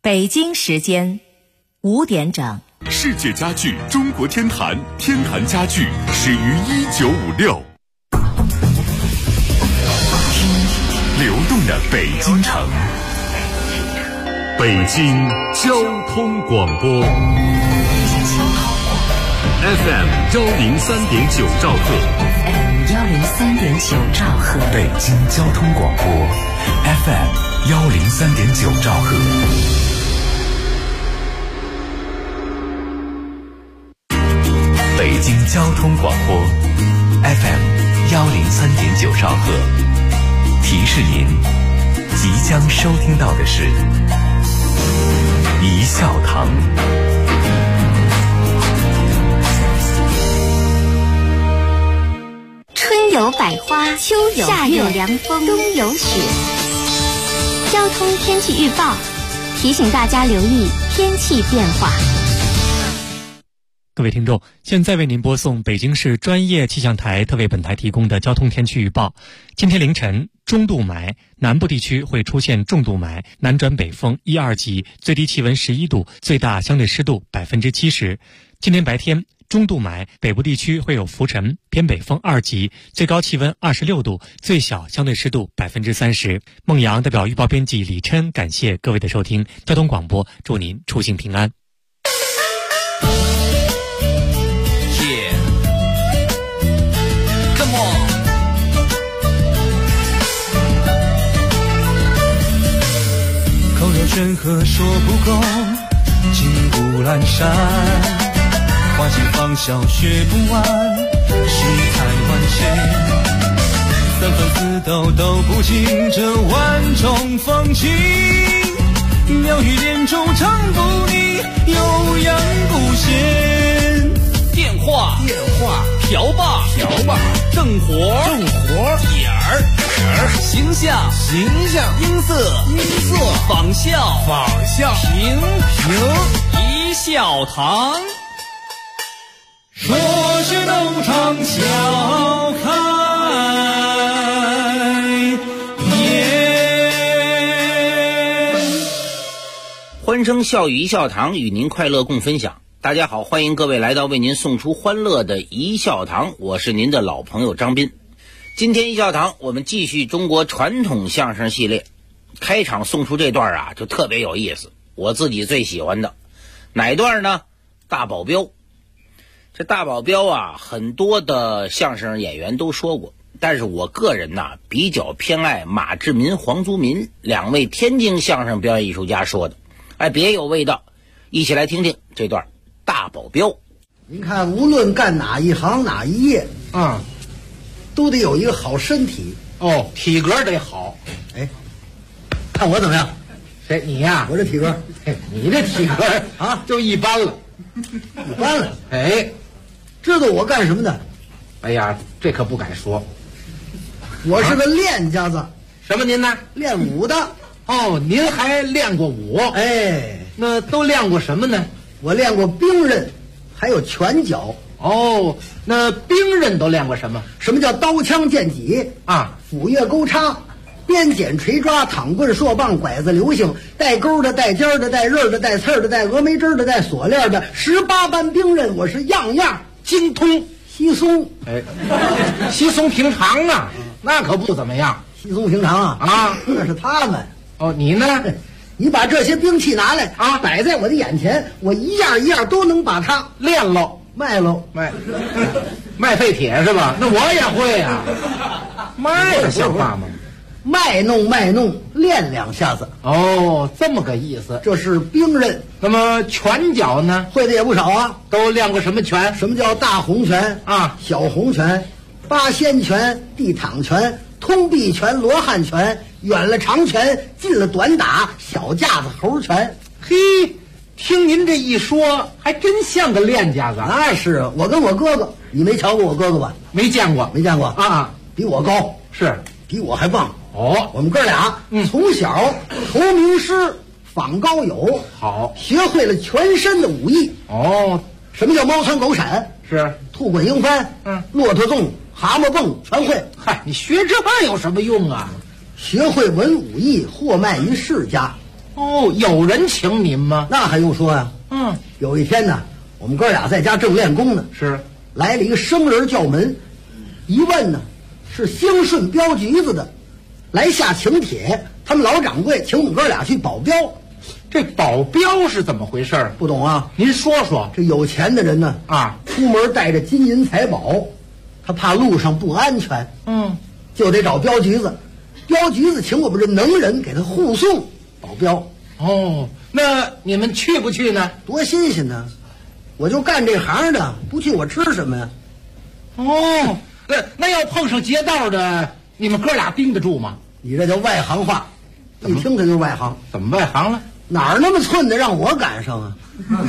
北京时间5点整。 世界家具中国天坛，天坛家具始于1956。流动的北京城，北京交通广播 FM 103.9兆赫 103.9兆赫， 北京交通广播 FM 103.9兆赫。北京交通广播 FM 103.9兆赫，提示您即将收听到的是一笑堂。 春有百花，秋有夏有凉风，冬有雪。交通天气预报提醒大家留意天气变化。 各位听众，现在为您播送北京市专业气象台特为本台提供的交通天气预报。今天凌晨，中度霾，南部地区会出现重度霾，南转北风1、2级，最低气温11度，最大相对湿度70%。今天白天，中度霾，北部地区会有浮尘，偏北风2级，最高气温26度，最小相对湿度30%。孟阳代表预报编辑李琛感谢各位的收听，交通广播祝您出行平安。 口若悬河说不够，骑虎阑珊，花尽芳笑学不完，世态万千，三分四斗斗不尽这万种风情，妙语连珠唱不腻，悠扬不闲。电话瓢把正活点儿形象音色仿效平一笑堂，说是斗场笑开颜。 欢声笑语一笑堂，与您快乐共分享。大家好，欢迎各位来到为您送出欢乐的一笑堂，我是您的老朋友张斌。今天一笑堂我们继续中国传统相声系列，开场送出这段啊就特别有意思，我自己最喜欢的哪段呢？大保镖。这大保镖啊，很多的相声演员都说过，但是我个人呢比较偏爱马志民、黄宗民两位天津相声表演艺术家说的，别有味道。一起来听听这段大保镖。 您看，无论干哪一行哪一业啊，都得有一个好身体哦，体格得好。 看我怎么样？ 谁？你呀？ 我这体格， 你这体格啊， 就一般了， 一般了。 知道我干什么的？ 哎呀，这可不敢说。 我是个练家子。 什么您呢？ 练武的。 哦，您还练过武？那都练过什么呢？ 我练过兵刃，还有拳脚。 哦，那兵刃都练过什么？ 什么叫刀枪剑戟啊？ 斧钺钩叉、鞭锏锤抓、躺棍槊棒、拐子流星，带钩的、带尖的、带刃的、带刺的、带峨眉针的、带锁链的，18般兵刃我是样样精通。 稀松， 稀松平常啊，那可不怎么样。 稀松平常啊，那是他们。 哦，你呢？ 你把这些兵器拿来啊， 摆在我的眼前，我一样一样都能把它练喽， 卖喽， 卖废铁是吧？那我也会啊，卖像话吗？ 卖弄，练两下子。 哦，这么个意思。 这是兵刃。 那么拳脚呢？ 会的也不少啊。 都练过什么拳？ 什么叫大红拳啊？ 小红拳、八仙拳、地躺拳、通臂拳、罗汉拳，远了长拳，近了短打，小架子猴拳。 嘿，听您这一说，还真像个练家子。 那是啊，我跟我哥哥，你没瞧过我哥哥吧？ 没见过啊，比我高， 是比我还棒。 哦， 我们哥俩从小投名师，访高友， 好， 学会了全身的武艺。 哦， 什么叫猫窜狗闪？ 是兔滚鹰翻，骆驼纵，蛤蟆蹦，全会。 嗨，你学这有什么用啊？ 学会文武艺，货卖于世家。 哦，有人请您吗？ 那还用说呀？有一天呢，我们哥俩在家正练功呢， 是来了一个生人叫门，一问呢，是兴顺镖局子的，来下请帖，他们老掌柜请我们哥俩去保镖。 这保镖是怎么回事？ 不懂啊？ 您说说。 这有钱的人呢，出门带着金银财宝，他怕路上不安全，就得找镖局子。镖局子请我们这能人给他护送保镖。 哦，那你们去不去呢？ 多新鲜呢！我就干这行的，不去我吃什么呀？ 哦，那要碰上劫道的，你们哥俩盯得住吗？ 你这叫外行话，一听他就是外行。 怎么外行了？ 哪儿那么寸的让我赶上啊？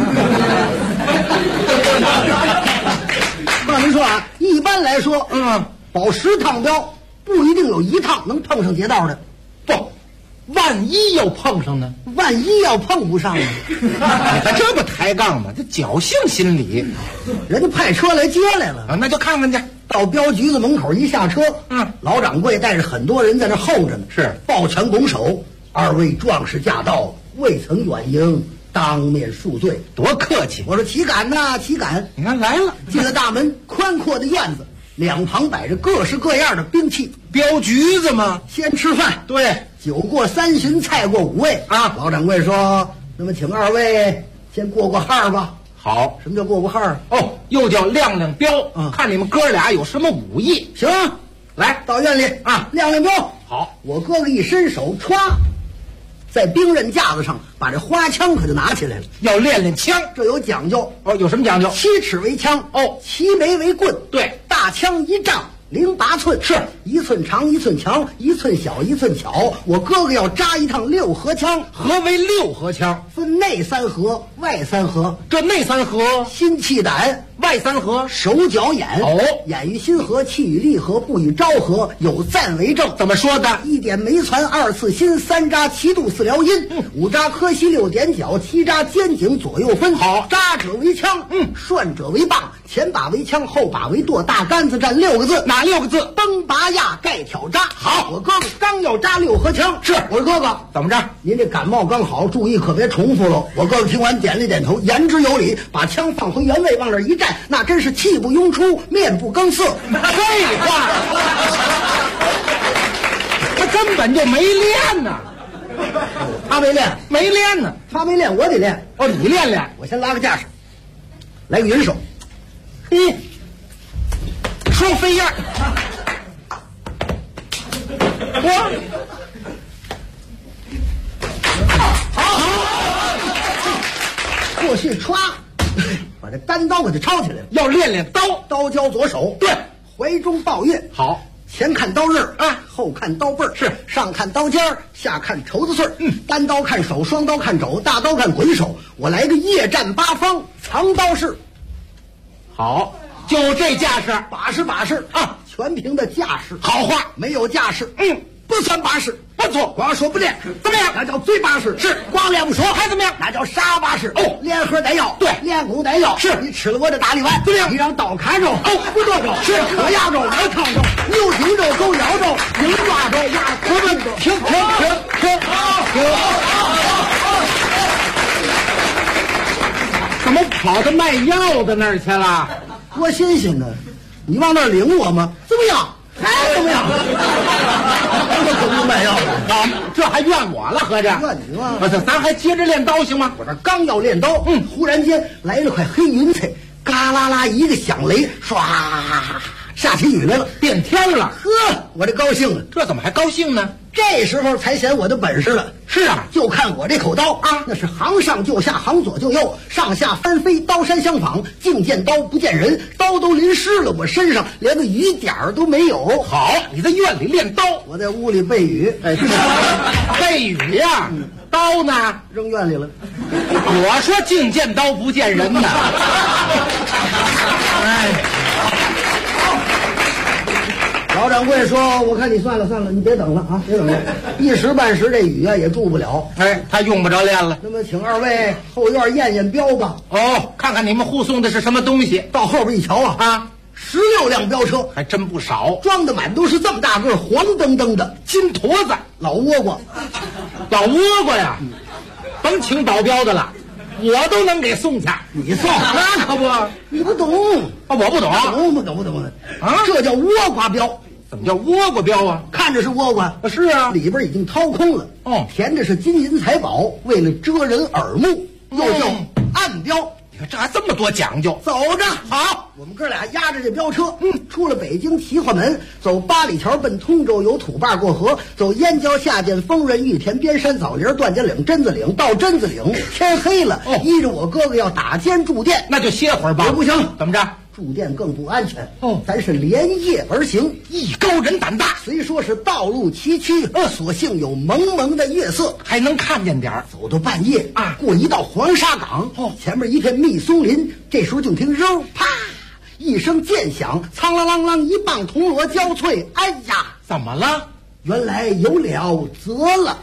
那您说啊，一般来说，保10趟镖不一定有1趟能碰上劫道的。 不，万一要碰上呢？ 万一要碰不上呢？ 你还这么抬杠吗？这侥幸心理。 人家派车来接来了啊，那就看看去。 到镖局子门口一下车，老掌柜带着很多人在那候着呢， 是抱拳拱手：“2位壮士驾到，未曾远迎，当面恕罪。” 多客气！ 我说岂敢呐，岂敢！ 你看来了， 进了大门，宽阔的院子，两旁摆着各式各样的兵器。 镖局子吗？ 先吃饭， 对， 酒过3巡，菜过5味啊。老掌柜说：“那么请2位先过过号吧。” 好， 什么叫过过号？ 哦，又叫亮亮镖。看你们哥俩有什么武艺。 行，来到院里啊，亮亮镖。 好， 我哥哥一伸手，歘，在兵刃架子上把这花枪可就拿起来了， 要练练枪， 这有讲究。 哦，有什么讲究 ？7尺为枪，齐眉为棍。 对， 大枪1丈08寸，是1寸长1寸强，1寸小1寸巧。我哥哥要扎一趟6合枪。 何为6合枪？ 分内3合，外3合。 这内3合， 心气胆； 外3合， 手脚眼。眼与心合，气与力合，不与招合，有赞为证。 怎么说的 ？1点眉攒，2次心，3扎7度4撩阴，5扎磕膝6点脚，7扎肩颈左右分。 好， 扎者为枪，涮者为棒，前把为枪，后把为舵，大杆子占6个字。 哪6个字？ 崩拔压盖挑扎。好，我哥哥刚要扎6合枪，是我说哥哥怎么着？ 您这感冒刚好，注意可别重复喽。我哥哥听完点了点头，言之有理，把枪放回原位，往那一站，那真是气不拥出，面不更色。 废话，他根本就没练呢。 他没练， 没练呢。 他没练，我得练。 哦，你练练。 我先拉个架势，来个云手。 双飞燕。 过去歘，把这单刀给它抄起来了。 要练练刀， 刀交左手， 对， 怀中抱月。 好， 前看刀刃后看刀背是上看刀尖下看绸子穗单刀看手，双刀看肘，大刀看鬼手。我来个夜战八方，藏刀式。 好，就这架势， 把式啊，全凭的架势。 好话， 没有架势，不算把式。 不错， 光说不练怎么样？ 那叫最把式。 是， 光练不说还怎么样？ 那叫杀把式。 哦， 练核带药， 对， 练功带药。 是， 你吃了我的大力丸， 怎么样？ 你让刀砍着，不剁着， 是可压着，我烫着，牛挺着，狗咬着，鹰抓着，鸭可着。停！ 怎么跑到卖药的那儿去了？ 多新鲜呢！你往那儿领我吗？怎么样？还怎么样？我可不卖药了， 这还怨我了，合着？ 怨你吗？ 咱还接着练刀行吗？ 我这刚要练刀，忽然间来了块黑云彩，嘎啦啦一个响雷，唰，下起雨来了， 变天了。 呵，我这高兴了。 这怎么还高兴呢？ 这时候才显我的本事了。 是啊， 就看我这口刀啊，那是行上就下，行左就右，上下翻飞，刀山相仿，净见刀不见人，刀都淋湿了我身上，连个雨点儿都没有。 好，你在院里练刀， 我在屋里背雨。 背雨呀，刀呢？ 扔院里了。 我说净见刀不见人呢。 老掌柜说：“我看你算了，你别等了啊，别等了，一时半时这雨啊也住不了。 他用不着练了。 那么请2位后院验验镖吧。 看看你们护送的是什么东西。 到后边一瞧啊，16辆镖车， 还真不少， 装的满都是这么大个黄澄澄的金坨子， 老倭瓜。 老倭瓜呀， 甭请保镖的了，我都能给送去。 你送那可不， 你不懂啊，我不懂， 不懂啊， 这叫倭瓜镖。 怎么叫倭瓜镖啊？ 看着是倭瓜， 是啊， 里边已经掏空了， 哦， 填的是金银财宝，为了遮人耳目，又叫暗镖。 你看这还这么多讲究。 走着，好，我们哥俩押着这镖车，出了北京齐化门，走八里桥奔通州，由土坝过河，走燕郊下涧丰润玉田边山枣林段家岭榛子岭，到榛子岭天黑了，依着我哥哥要打尖住店， 那就歇会儿吧。 不行， 怎么着？ 住店更不安全咱是连夜而行， 艺高人胆大。 虽说是道路崎岖，所幸有蒙蒙的月色， 还能看见点儿。 走到半夜啊， 过一道黄沙岗，前面一片密松林，这时候就听扔啪一声剑响，苍啷啷啷一棒铜锣交脆，哎呀， 怎么了？ 原来有了责了。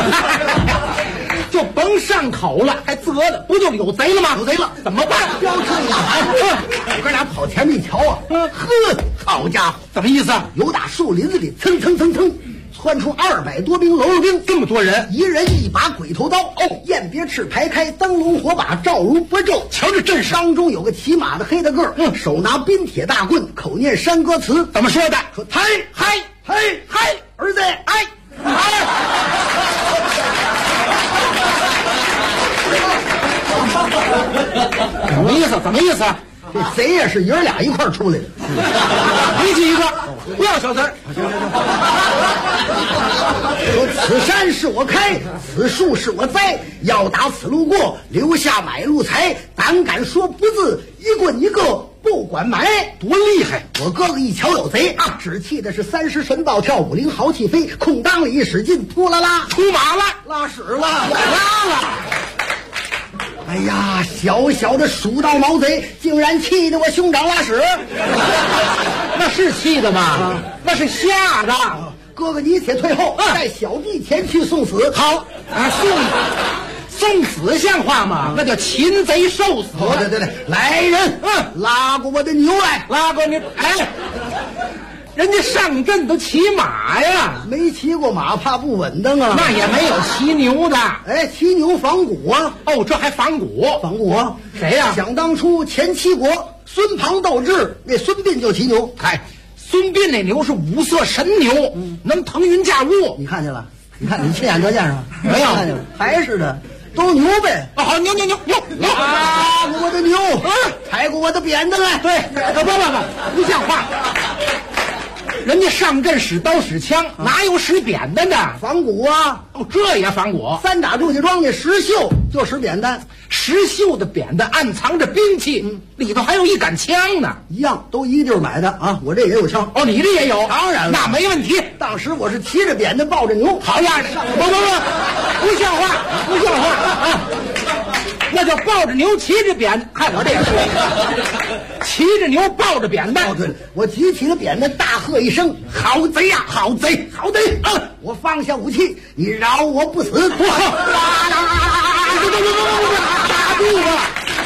就甭上口了，还责了，不就有贼了吗？ 有贼了， 怎么办？ 飙车一喊，我哥俩跑前面一瞧啊，呵，好家伙， 怎么意思？ 由打树林子里蹭蹭蹭蹭窜出200多兵喽啰兵， 这么多人， 一人一把鬼头刀，雁别翅排开，灯笼火把照如波骤。 瞧这阵势， 当中有个骑马的黑大个，手拿冰铁大棍，口念山歌词， 怎么说的？ 说嗨嗨嗨嗨，儿子，哎什么意思？怎么意思？ 这贼也是爷儿俩一块儿出来的， 一记一个，不要小贼儿。 说此山是我开，此树是我栽，要打此路过，留下买路财。胆敢说不字，一棍一个不管埋。 多厉害！ 我哥哥一瞧有贼啊，只气的是30神暴跳，50豪气飞，空当里一使劲，扑啦啦出马了， 拉屎了，拉了。哎呀，小小的蜀道毛贼，竟然气得我兄长拉屎， 那是气的吗？那是吓的。 哥哥你且退后，带小弟前去送死。 好啊，送死像话吗？那叫擒贼受死。 对，来人，拉过我的牛来， 拉过你，哎。人家上阵都骑马呀， 没骑过马怕不稳当啊。 那也没有骑牛的， 哎，骑牛仿古啊。 哦，这还仿古？ 仿古啊？ 谁呀？ 想当初前七国孙庞斗智，那孙膑就骑牛。 嗨，孙膑那牛是五色神牛，能腾云驾雾。 你看见了？你看你亲眼得见是吧？ 没有， 看见了，还是的，都牛呗。 哦，好，牛， 拉过我的牛，抬过我的扁担来。 对，不像话。人家上阵使刀使枪，哪有使扁担的？ 仿古啊！ 哦，这也仿古。 三打祝家庄那石秀就使扁担， 石秀的扁担暗藏着兵器，里头还有一杆枪呢。 一样，都一地儿买的啊！我这也有枪。 哦，你这也有？ 当然了， 那没问题。 当时我是骑着扁担抱着牛， 好呀！不像话啊！那叫抱着牛骑着扁，看我这个，骑着牛抱着扁担。 哦，对了，我举起了扁担，大喝一声：“好贼呀，好贼，好贼！”我放下武器，你饶我不死！打住吧！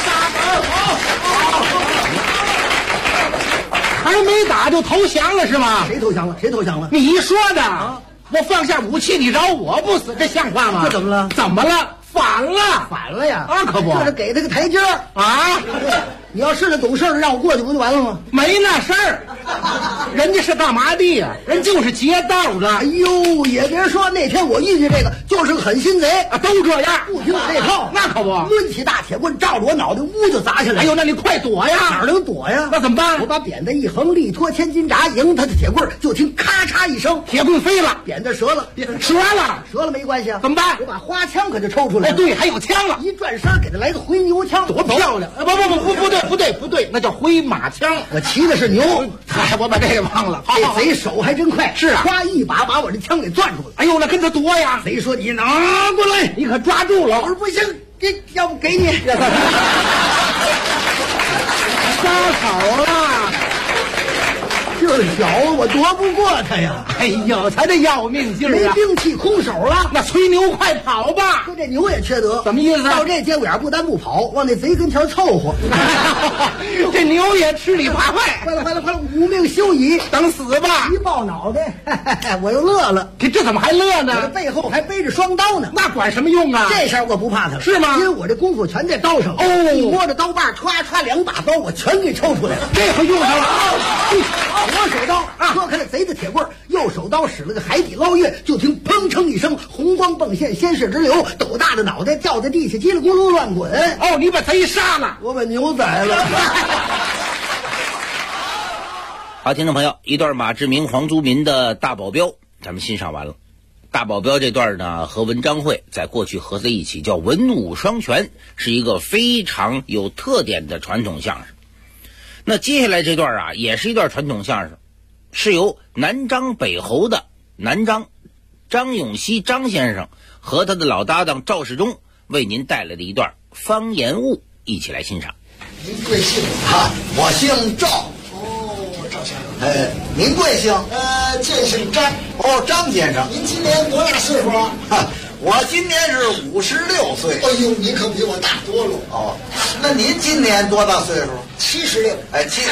还没打就投降了是吗？ 谁投降了？谁投降了？ 你说的。我放下武器，你饶我不死，这像话吗？ 这怎么了？ 怎么了？反了呀！ 啊， 可不， 这是给他个台阶儿啊！ 你要是那懂事的，让我过去不就完了吗？ 没那事儿，人家是干嘛的呀？人就是劫道的。 哎呦，也别说那天我遇见这个就是个狠心贼啊，都这样， 不听我这套， 那可不， 抡起大铁棍照着我脑袋，呜就砸下来。 哎呦，那你快躲呀！ 哪能躲呀？ 那怎么办？ 我把扁担一横，力托千斤闸，迎他的铁棍，就听咔嚓一声， 铁棍飞了， 扁担折了，折了没关系啊？ 怎么办？ 我把花枪可就抽出来了。 哎，对，还有枪了， 一转身给他来个回牛枪， 多漂亮！不对，那叫回马枪。 我骑的是牛， 哎，我把这个忘了。 这贼手还真快， 是啊， 哗一把把我这枪给攥住了。 哎呦，那跟他夺呀！ 贼说你拿过来， 你可抓住了。 我说不行，要不给你。 撒手了， 这小子我夺不过他呀。 哎呦，他这要命劲没儿啊！ 兵器，空手了。 那吹牛快跑吧！ 说这牛也缺德， 什么意思啊到这节骨眼不但不跑，往那贼跟前凑合。 这牛也吃里扒外， 快了，无命休矣， 等死吧！ 一抱脑袋，我又乐了。 这怎么还乐我的呢？ 背后还背着双刀呢。 那管什么用啊？ 这事儿我不怕他了， 是吗因为我这功夫全在刀上。 哦一摸着刀把，歘2把刀，我全给抽出来了。 这回用上了。 左手刀割开了贼的铁棍，右手刀使了个海底捞月，就听砰哧一声，红光迸现，鲜血直流，斗大的脑袋掉在地下，叽里咕噜乱滚。 哦，你把贼杀了。 我把牛宰了。 好，听众朋友，一段马志明、黄宗民的大保镖，咱们欣赏完了。大保镖这段呢，和文章会在过去合在一起，叫文武双全，是一个非常有特点的传统相声。那接下来这段啊，也是一段传统相声，是由南张北侯的南张张永熙张先生和他的老搭档赵世忠为您带来的一段方言物，一起来欣赏。 您贵姓啊？我姓赵。哦，赵先生。您贵姓？贱姓张。哦，张先生。您今年多大岁数啊？我今年是56岁。哎呦，您可比我大多了。哦，那您今年多大岁数？76。哎，70。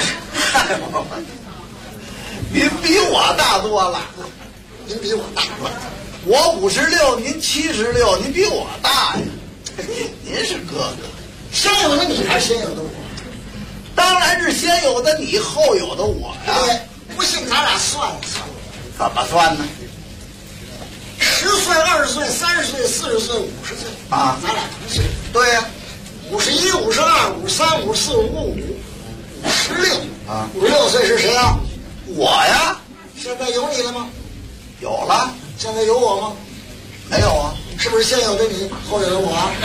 您比我大多了。您比我大多了。我56，您76，您比我大呀。您是哥哥。先有的你还是先有的我？当然是先有的你，后有的我呀。对，不信咱俩算一算。怎么算呢？10岁、20岁、30岁、40岁、50岁啊，咱俩同岁。对呀，51、52、53、54、55、56啊。56岁是谁啊？我呀。现在有你了吗？有了。现在有我吗？没有啊。是不是先有的你，后有的我啊？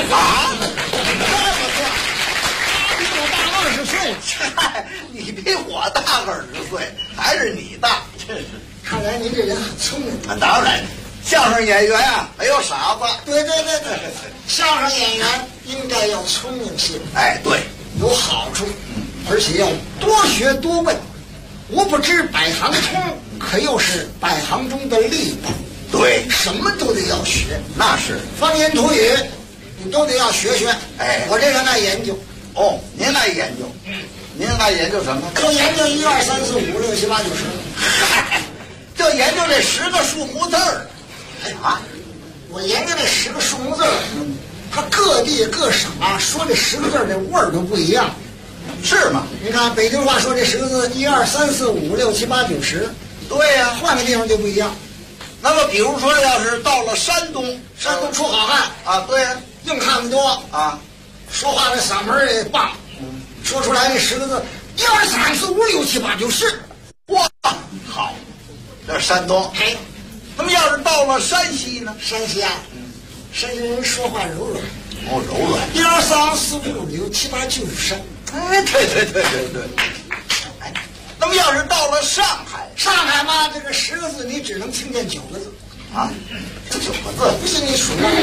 这么大，20岁。嗨，你比我大20岁，还是你大。真是。看来您这人很聪明。当然，相声演员啊，没有傻子。对，相声演员应该要聪明些。哎，对，有好处，而且要多学多问。无不知百行通，可又是百行中的力宝。对，什么都得要学。那是方言土语，你都得要学学。哎，我这人爱研究。哦，您爱研究？您爱研究什么？就研究1、2、3、4、5、6、7、8、9、10。嗨，就研究这10个数目字儿。啊，我研究这10个数目字儿，它各地各省啊，说这10个字这味儿都不一样。是吗？你看北京话说这10个字，1、2、3、4、5、6、7、8、9、10。对呀，换个地方就不一样。那么比如说，要是到了山东，山东出好汉啊，对呀，硬汉子多啊，说话这嗓门也棒，说出来这10个字，1、2、3、4、5、6、7、8、9、10。哇，好，这是山东。哎，那么要是到了山西呢？山西啊，山西人说话柔软。哦，柔软。1、2、3、4、5、6、7、8、9、10。哎，对。哎，那么要是到了上海，上海嘛，这个10个字你只能听见9个字啊，这9个字不信你数上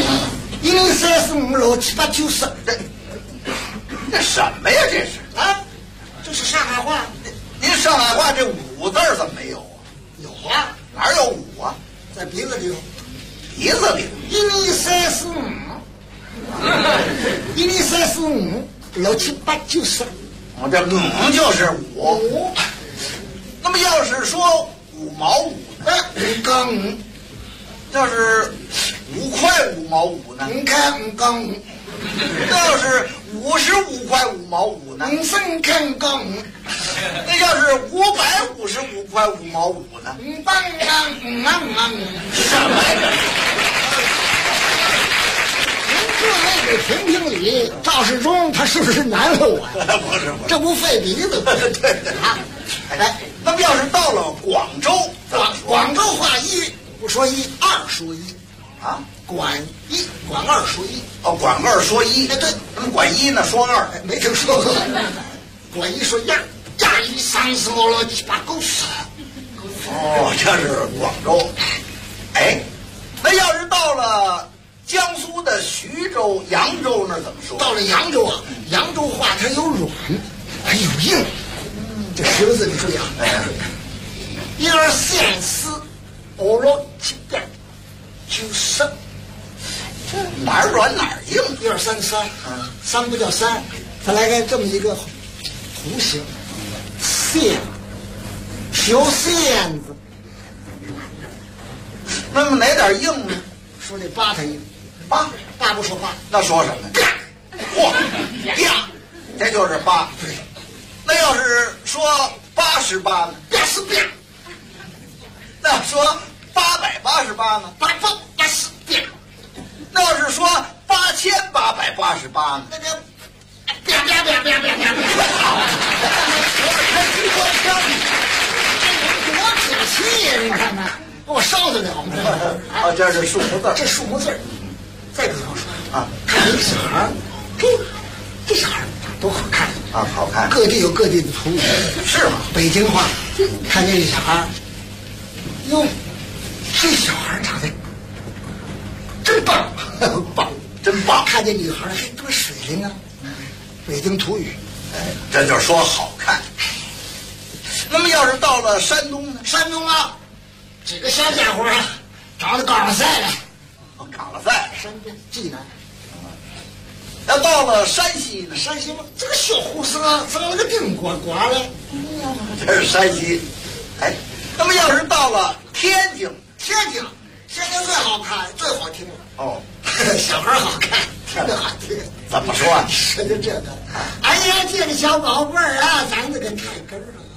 1、2、3、4、5、6、7、8、9、10。这什么呀？这是啊，这是上海话。您上海话这5字怎么没有啊？有啊，哪有5啊？在鼻子里头。鼻子里。1、2、3、4、5。1、2、3、4、5。6、7、8、9、10。我这5就是5。那么要是说5毛5呢？5杠5。要是5块5毛5呢？5块5杠5。要是55块5毛5呢？3块5杠5。那要是555块5毛5呢？5杠5。什么呀？这位给评评理，赵世忠他是不是难为我呀？不是，这不费鼻子吗？对啊。哎，那么要是到了广州，广州话1不说1，2说1啊，管1管2说1。哦，管2说1。哎，对，那么管1呢说2，没听说过。管1说1，1、2、3、4、5、6、7、8、9、10。哦，这是广州。哎，那要是到了江苏的徐州、扬州那怎么说？到了扬州啊，扬州话它有软，还有硬。这10个字你注意啊。1、2、3、4、5、 欧罗7点9升，这哪儿软哪儿硬 ？1、2、3、3，3不叫3，它来个这么一个弧形，线，小线子。 那么哪点硬呢？ 说这8它硬 ，8 不说8， 那说什么？嚯，啪，这就是8。 对， 那要是说88呢？ 啪是啪。 那要说888呢 ？88是啪。 那要是说8888呢？ 那个啪啪啪啪啪啪啪。多可气呀！你看看，给我烧死了，好吗？ 啊，这是数目字， 这数目字。再比方说啊， 看一个小孩儿，这小孩儿多好看啊，好看。 各地有各地的土语， 是吗？ 北京话，看见这小孩儿，哟，这小孩儿长得真棒，棒， 真棒。 看见女孩儿，多水灵啊！北京土语， 这就是说好看。那么要是到了山东呢？ 山东啊，这个小家伙啊，长得冈了赛了。 冈了赛， 山东济南。 要到了山西呢？ 山西嘛，这个小胡子啊，长了个顶呱呱的。 这是山西。哎，那么要是到了天津最好看，最好听了。 哦， 小孩好看，听着好听。 怎么说？ 说的这个，哎呀，这个小宝贝儿啊，长得跟太根儿了。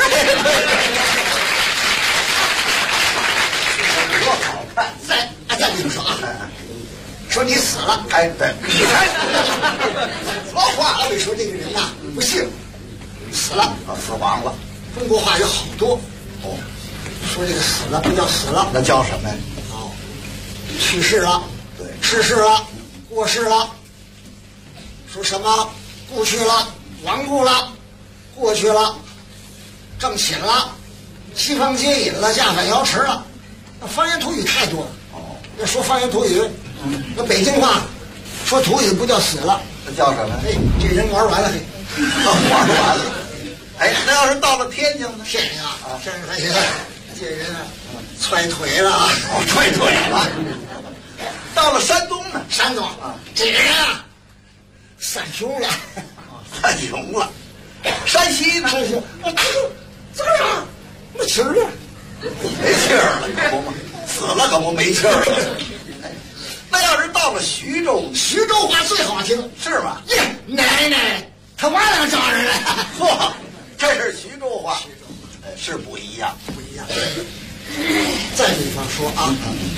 多好看！ 再跟你说啊，说你死了， 哎，对， 你看，说话我跟你说，这个人呐，不幸死了， 死亡了。 中国话有好多。哦，说这个死了不叫死了， 那叫什么呀？ 哦，去世了， 对， 逝世了，过世了。说什么故去了，亡故了，过去了，正寝了，西方接引了，下反瑶池了。那方言土语太多了。 哦， 那说方言土语，那北京话说土语不叫死了， 那叫什么？ 嘿，这人玩完了，嘿， 玩完了。哎，那要是到了天津呢？ 天津啊，天津还行，这人啊，踹腿了啊， 踹腿了。到了山东呢？ 山东啊，这人啊，散雄了， 散雄了。山西呢？ 山西，这个人没气儿了， 没气儿了，可不嘛，死了可不没气儿了。那要是到了徐州， 徐州话最好听， 是吗？ 耶，奶奶，他完了招人了， 嚯，这是徐州话，是不一样， 不一样。再比方说啊，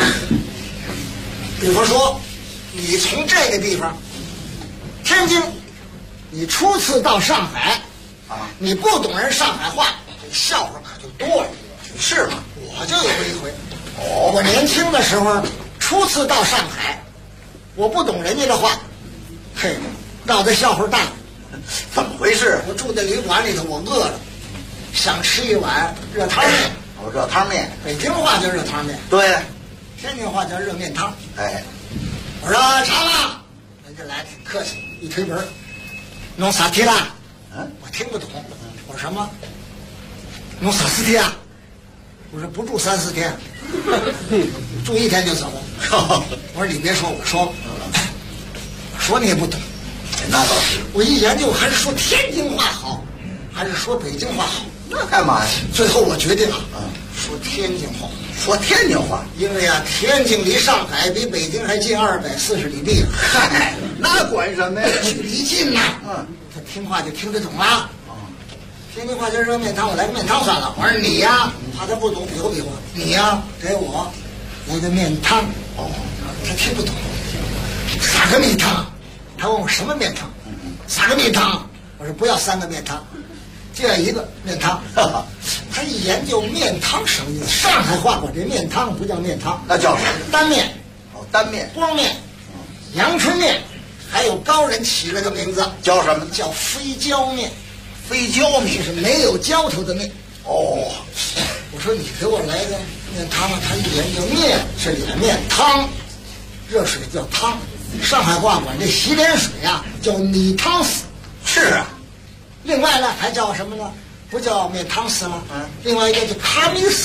比方说，你从这个地方，天津，你初次到上海， 啊， 你不懂人上海话，这笑话可就多了， 是吗？ 我就有一回，我年轻的时候初次到上海，我不懂人家的话，嘿，闹得笑话大。 怎么回事？ 我住在旅馆里头，我饿了，想吃一碗热汤面。 哦，热汤面， 北京话叫热汤面， 对， 天津话叫热面汤。 哎， 我说尝了，人家来挺客气，一推门，弄啥提啦？我听不懂。我说什么？弄啥4天啊？我说不住3、4天，住1天就走。我说你别说，我说，我说你也不懂。 那倒是。 我一研究，还是说天津话好，还是说北京话好？ 那干嘛呀？ 最后我决定啊，说天津话。 说天津话， 因为啊，天津离上海比北京还近240里地。 嗨，那管什么呀？ 距离近呐。他听话就听得懂了。天津话叫热面汤，我来个面汤算了。我说你呀，怕他不懂，比划比划。你呀，给我来个面汤。他听不懂。3个面汤。他问我什么面汤？3个面汤。我说不要3个面汤，就要1个面汤。他一研究面汤什么意思？上海话管这面汤不叫面汤， 那叫什么？ 单面。 单面、 光面、阳春面，还有高人起了个名字， 叫什么？ 叫飞胶面。 飞胶面就是没有浇头的面。 哦， 我说你给我来个面汤啊！他一研究，面是脸面，汤热水叫汤。上海话管这洗脸水啊叫米汤死。 是啊。 另外呢还叫什么呢？不叫面汤死了，另外一个叫卡米死。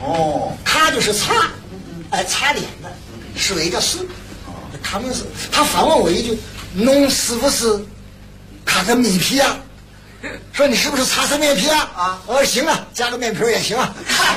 哦， 他就是擦，擦脸的，是为个事。他们是，他反问我一句：“侬是不是卡个面皮啊？”说你是不是擦成面皮啊？啊，我说行啊，加个面皮也行啊。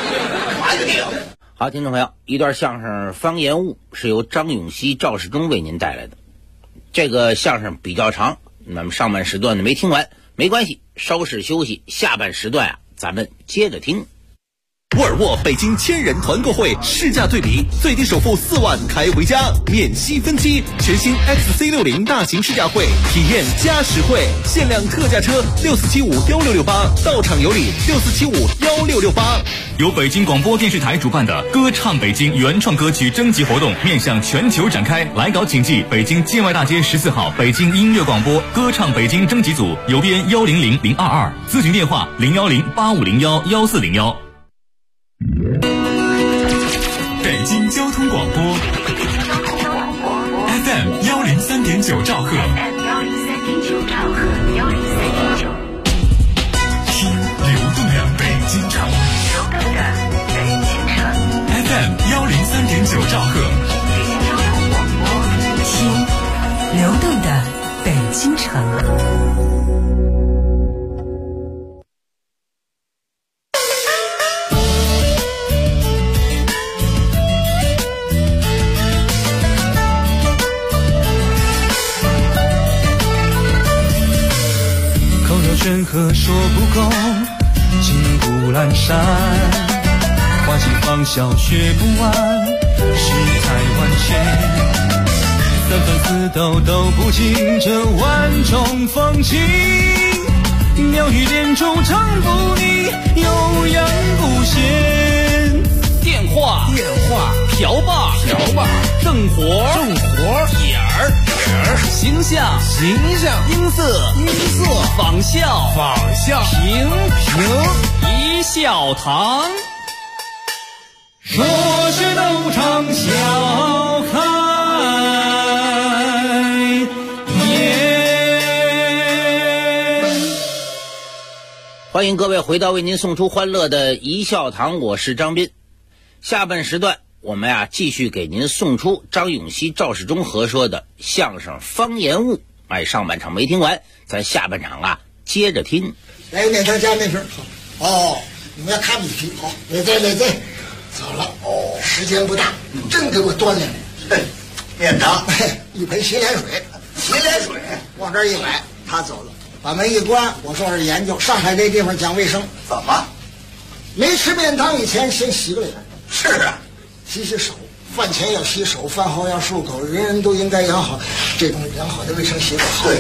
好，听众朋友，一段相声《方言物》是由张永熙、赵世忠为您带来的。这个相声比较长，那么上半时段呢没听完，没关系，稍事休息，下半时段咱们接着听。 沃尔沃北京1000人团购会试驾对比，最低首付4万开回家，免息分期。全新 XC60 大型试驾会，体验加实惠，限量特价车64751668，到场有礼64751668。 由北京广播电视台主办的歌唱北京原创歌曲征集活动面向全球展开，来稿请寄北京建外大街14号北京音乐广播歌唱北京征集组，邮编100022，咨询电话01085011401。北京交通广播 FM 103.9兆赫，听流动的北京城，FM 103.9兆赫， 听流动的北京城。 人和说不够，金谷阑珊，花季芳笑学不完，世态万千，三番四斗都不尽这万种风情，妙语连珠唱不腻，悠扬不闲。 电话瓢把正活眼儿形象音色仿效平一笑堂， 说是斗场笑开颜。 欢迎各位回到为您送出欢乐的一笑堂，我是张斌。下半时段我们继续给您送出张永熙、赵世忠合说的相声《方言物》。上半场没听完，咱下半场接着听。 来面汤加面皮，好哦，你们要看米皮，好，来走了哦，时间不大，真给我端来了。 面汤， 一盆洗脸水，往这儿一摆，他走了，把门一关，我坐这儿研究。上海这地方讲卫生， 怎么？ 没吃面汤以前先洗个脸。 是啊， 洗手，饭前要洗手，饭后要漱口，人人都应该养好这种良好的卫生习惯。 对，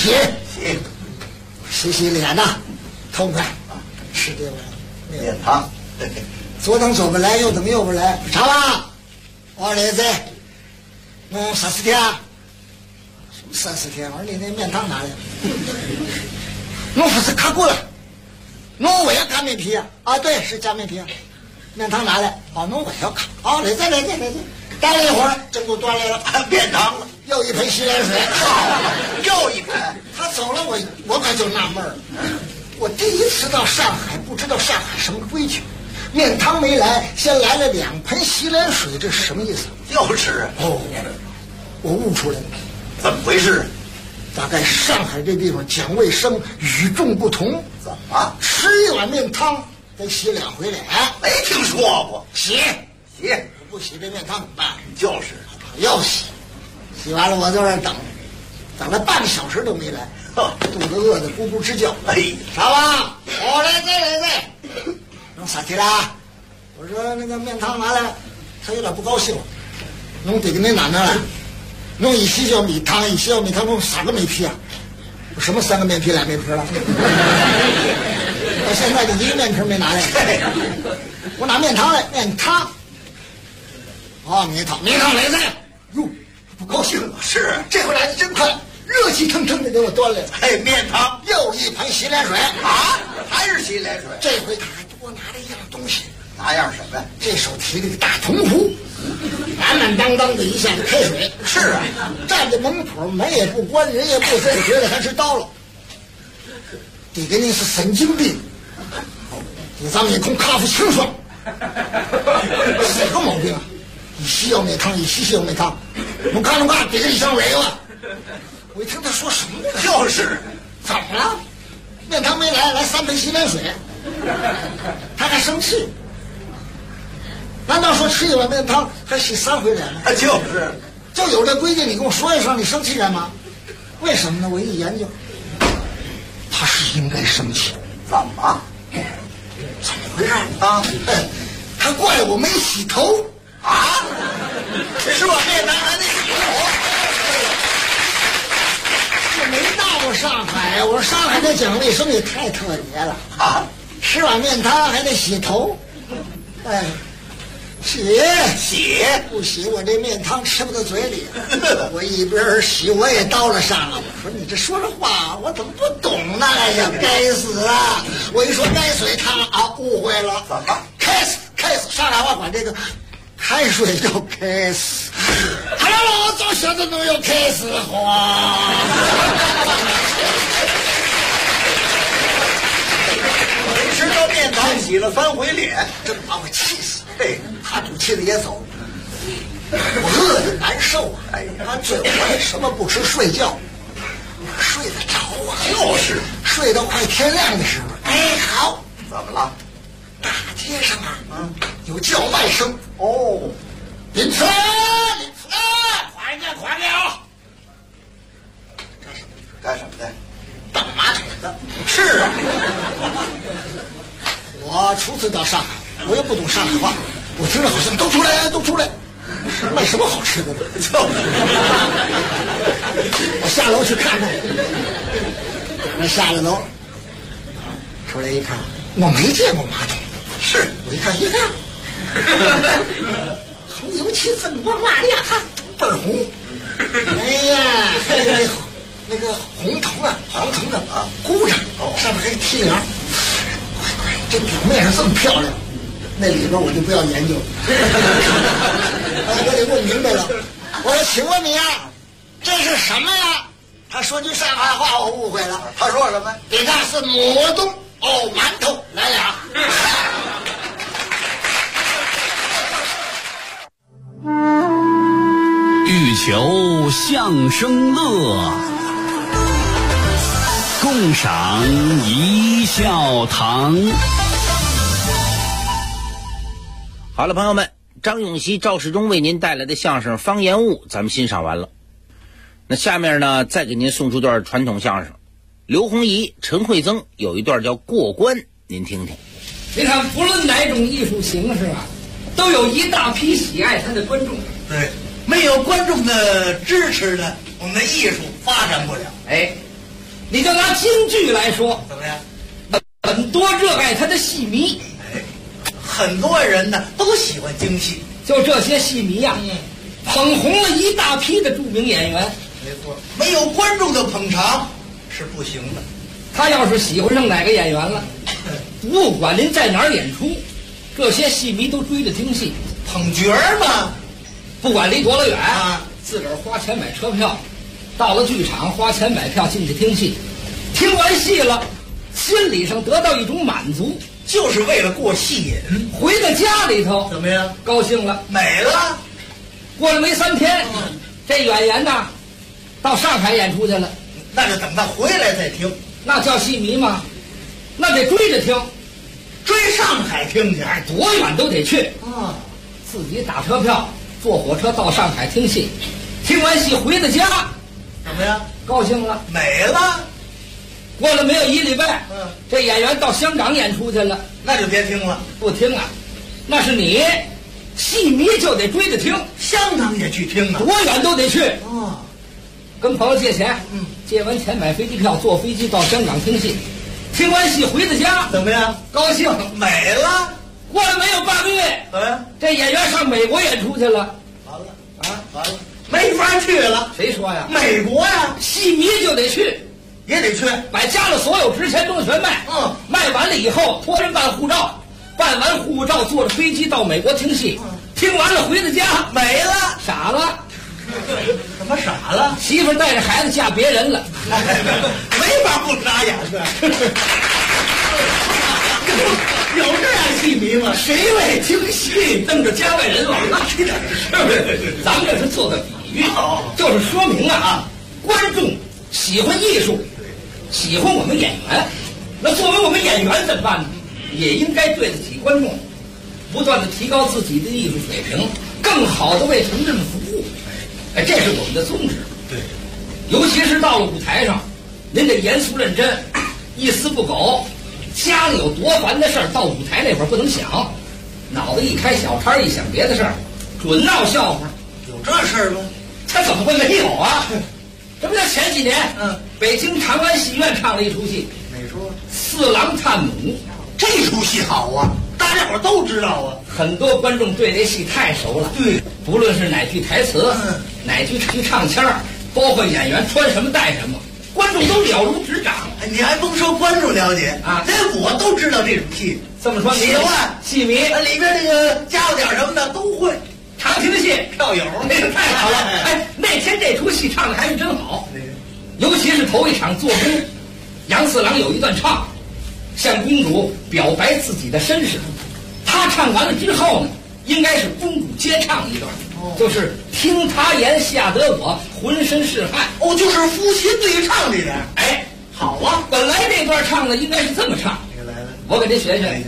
洗脸呐，痛快吃这碗面汤。 左等左不来，右等右不来，查吧。我儿子，弄30天，什么30天？我说你那面汤哪来？弄不是卡过了，弄我要加面皮啊！对，是加面皮啊。面汤拿来，弄我要卡。好，来，待了一会儿，真给我端来了面汤了， 又一盆洗脸水， 又一盆。 他走了，我可就纳闷了。我第一次到上海，不知道上海什么规矩。面汤没来，先来了2盆洗脸水，这是什么意思？ 就是我悟出来了， 怎么回事？ 大概上海这地方讲卫生与众不同。 怎么？ 吃一碗面汤得洗2回脸？ 没听说过。 洗，不洗这面汤怎么办？ 就是要洗完了我在这儿等了半个小时都没来，肚子饿得咕咕直叫。啥吧？来，弄啥去啦？我说那个面汤拿来，他有点不高兴了。弄得给那哪来？弄一洗叫米汤，弄3个面皮啊？什么3个面皮2面皮了？到现在就1个面皮没拿来。我拿面汤来，面汤。面汤来噻。哟，不高兴了。 是， 这回来的真快，热气腾腾的给我端来了。 面汤又一盆洗脸水还是洗脸水。 这回他还多拿了一样东西。 拿样什么呀？ 这手提了个大铜壶，满当当的一下子开水。 是啊， 站在门口，门也不关，人也不走，觉得还是叨了。这个人是神经病，这张面孔卡夫清爽， 什么毛病啊？一洗要面汤，一洗要面汤，我看了看，给他一上尾了。我一听他说什么呢？就是怎么了？面汤没来3杯洗脸水，他还生气。难道说吃一碗面汤还洗3回脸吗？就有这规定，你跟我说一声，你生气干嘛？为什么呢？我一研究，他是应该生气。怎么回事啊？他怪我没洗头啊！吃碗面汤还得洗头。我没到过上海，我说上海的奖卫生也太特别了啊！吃碗面汤还得洗头，哎。洗不洗，我这面汤吃不到嘴里。我一边洗，我也倒了上了。我说你这说这话，我怎么不懂呢？哎呀，该死啊！我一说开水汤啊，误会了。怎么？开死！上海话管这个开水叫开死。还有老早现在都有开死话。吃到面汤洗了3回脸，真把我气死。他赌气的也走，我饿得难受啊！哎呀，最后为什么不吃睡觉？睡得着啊！就是睡到快天亮的时候，哎，好，怎么了？大街上有叫卖声哦，林村，快点啊！干什么的？当马桶的。是啊，我初次到上海。我也不懂上海话，我听着好像都出来，卖什么好吃的呢？我下楼去看看，我下了楼，出来一看，我没见过马桶，是我一看，红油漆粉光瓦呀，倍儿红，哎呀，那个红藤啊，黄藤的箍上，上面还贴梁，这表面上这么漂亮。那里边我就不要研究了。我得问明白了。我说，请问你啊，这是什么呀？他说句上海话，我误会了。他说什么？你看是馍冬哦，馒头来俩。 欲求相声乐，共赏一笑堂。 好了，朋友们，张永熙、赵世忠为您带来的相声《方言物》咱们欣赏完了。那下面呢，再给您送出段传统相声。刘洪怡、陈慧增有一段叫《过关》，您听听。 你看，不论哪种艺术形式啊，都有一大批喜爱他的观众。 对，没有观众的支持呢，我们的艺术发展不了。 哎，你就拿京剧来说， 怎么样？ 很多热爱他的戏迷。 很多人呢都喜欢京戏， 就这些戏迷呀，捧红了一大批的著名演员。 没错，没有观众的捧场是不行的。 他要是喜欢上哪个演员了，不管您在哪儿演出，这些戏迷都追着听戏， 捧角儿嘛。 不管离多了远自个儿花钱买车票，到了剧场花钱买票进去听戏，听完戏了，心理上得到一种满足。 就是为了过戏瘾， 回到家里头怎么样？ 高兴了， 美了。 过了没3天，这演员呐，到上海演出去了， 那就等他回来再听。 那叫戏迷吗？那得追着听， 追上海听去， 哎，多远都得去啊！自己打车票，坐火车到上海听戏，听完戏回到家， 怎么样？ 高兴了， 美了。 过了没有1礼拜，这演员到香港演出去了， 那就别听了， 不听啊，那是你，戏迷就得追着听， 香港也去听啊， 多远都得去跟朋友借钱，借完钱买飞机票，坐飞机到香港听戏，听完戏回到家， 怎么样？ 高兴， 美了。 过了没有半个月，这演员上美国演出去了， 完了，没法去了。 谁说呀？ 美国呀， 戏迷就得去。 也得去， 把家里所有值钱东西全卖，卖完了以后托人办护照，办完护照坐着飞机到美国听戏，听完了回到家美了， 傻了， 怎么傻了？ 媳妇带着孩子嫁别人了， 没法不眨眼。 有这样戏迷吗？ 谁为京戏瞪着家外人往那去的？是不是？咱们这是做个比喻，就是说明啊，观众喜欢艺术，喜欢我们演员。那作为我们演员怎么办呢？也应该对得起观众，不断的提高自己的艺术水平，更好的为同志们服务。哎，这是我们的宗旨。 对， 尤其是到了舞台上，您得严肃认真，一丝不苟。家里有多烦的事儿，到舞台那会儿不能想，脑子一开小差一想别的事儿，准闹笑话。 有这事儿吗？ 他怎么会没有啊？这不叫前几年，北京长安戏院唱了一出戏， 哪出？ 四郎探母。 这出戏好啊，大家伙都知道啊。 很多观众对这戏太熟了。 对， 不论是哪句台词，哪句唱腔，包括演员穿什么戴什么，观众都了如指掌。 你还甭说观众了解啊，连我都知道这种戏。 这么说， 喜欢戏迷里边那个加了点什么的都会。 长亭戏票友， 那个太好了。哎，那天这出戏唱的还是真好，尤其是头一场做工，杨四郎有一段唱，向公主表白自己的身世。他唱完了之后呢，应该是公主接唱一段，就是听他言吓得我浑身是汗。 哦，就是夫妻对唱这点。 哎， 好啊， 本来这段唱的应该是这么唱。 来了， 我给您学学。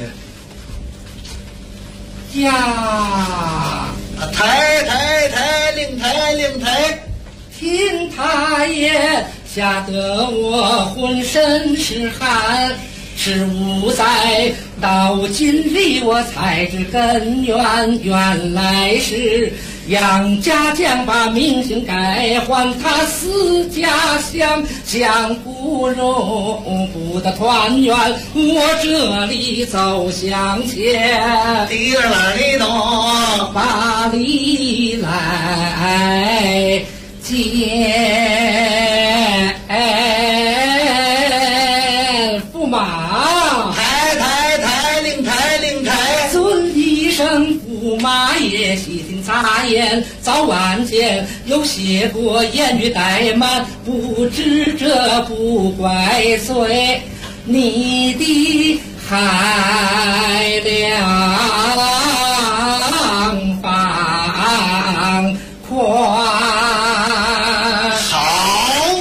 呀， 抬抬抬，令抬令抬， 听他言吓得我浑身是汗。是无在到今里我才知根源，原来是杨家将把名姓改换他死家乡，相顾荣不得团圆，我这里走向前， 滴儿来东巴黎来见驸马。 抬抬抬，令抬令抬， 尊一声驸马爷，细听杂言，早晚间有些过言语怠慢，不知这不怪罪你的海量放宽。 好，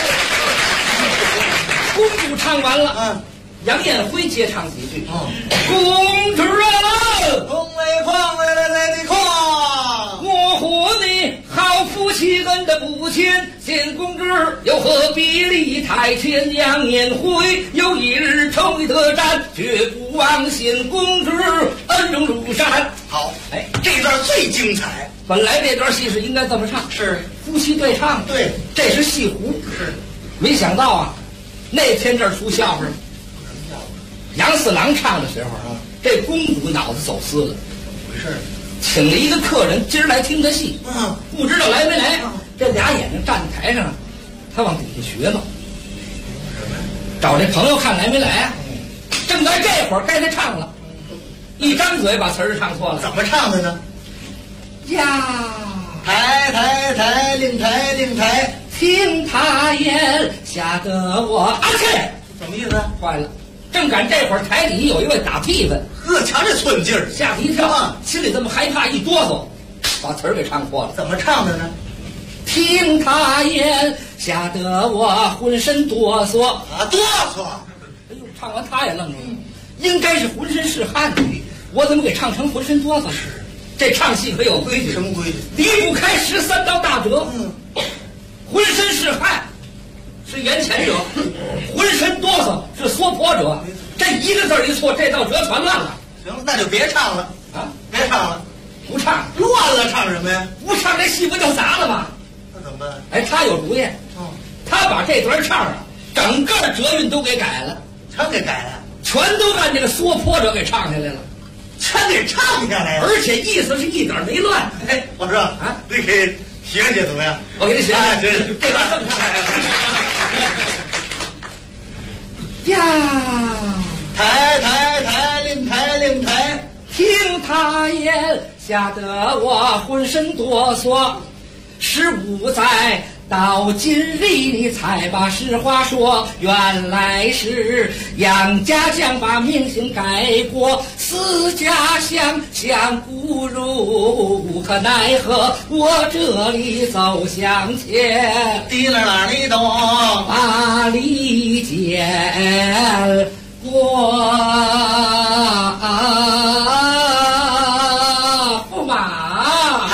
公主唱完了，杨艳辉接唱几句。公主啊， 空为矿为了来的矿， 我和你好夫妻恩的不浅，见公主又何必离台前？杨艳辉有一日成为得战，绝不忘献公主恩重如山。 好，哎，这段最精彩。 本来这段戏是应该这么唱， 是夫妻对唱， 对， 这是戏胡。 是， 没想到啊，那天这儿出笑话了。杨四郎唱的时候啊，这公主脑子走私了。 怎么回事？ 请了一个客人，今儿来听他戏，不知道来没来。这俩眼睛站在台上，他往底下学嘛，找这朋友看来没来啊。正在这会儿该他唱了，一张嘴把词儿唱错了。 怎么唱的呢？ 呀， 抬抬抬，令抬令抬， 听他言吓得我啊去， 什么意思？ 坏了。正赶这会儿，台底有一位打屁粉， 呵，瞧这寸劲儿， 吓他一跳，心里这么害怕，一哆嗦，把词儿给唱错了。 怎么唱的呢？ 听他言，吓得我浑身哆嗦啊，哆嗦！ 哎呦，唱完他也愣住了，应该是浑身是汗，我怎么给唱成浑身哆嗦？ 是， 这唱戏可有规矩。 什么规矩？ 离不开13道大辙。浑身是汗是言前者，浑身哆嗦是缩婆者。这一个字一错，这道辙全乱了。 行了，那就别唱了啊！别唱了， 不唱乱了，唱什么呀？ 不唱这戏不就砸了吗？ 那怎么办？ 哎，他有主意。他把这段唱啊，整个辙韵都给改了， 全给改了， 全都按这个缩坡者给唱下来了， 全给唱下来了， 而且意思是一点没乱。 哎，老师啊，你给学学怎么样？ 我给你学学，这段这么唱呀， 抬抬抬，令抬令抬， 听他言，吓得我浑身哆嗦。15载到今日你才把实话说，原来是杨家将把名姓改过，思家乡相顾如，无可奈何我这里走向前， 滴了哪里懂把离间过驸马，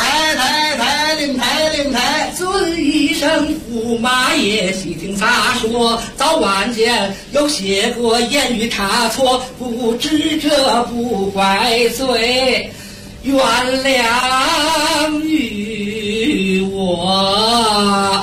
抬，尊一声驸马爷，细听他说，早晚间有些个言语差错，不知这不怪罪，原谅于我。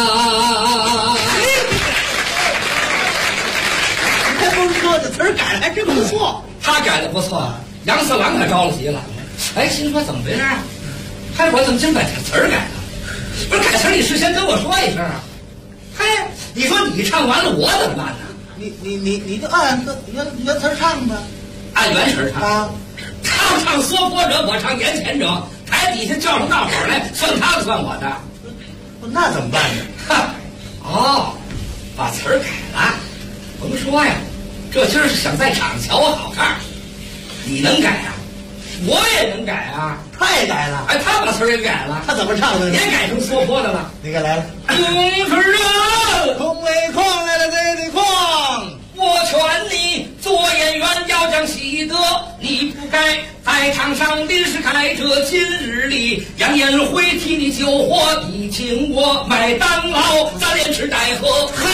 你看都说这词儿改的还真不错， 他改的不错，杨四郎可着了急了，哎，心说怎么回事啊？还我怎么净把这词儿改了？不是改词儿，你事先跟我说一声啊！嘿，你说你唱完了，我怎么办呢？ 你就按原词唱吧， 按原词唱啊！ 他唱说破者，我唱言前者，台底下叫上大伙来，算他的算我的。 那怎么办呢？ 哈，哦，把词儿改了，甭说呀，这今儿是想在场上瞧我好看。你能改啊？我也能改啊！ 他也改了， 哎，他把词儿也改了， 他怎么唱的？ 也改成说破的了。 你给来了， 公子人， 空雷矿来了，这矿。 我劝你做演员要讲喜德，你不该在场上临时开这今日里，杨延辉替你救火，你请我麦当劳，咱连吃带喝。嗨，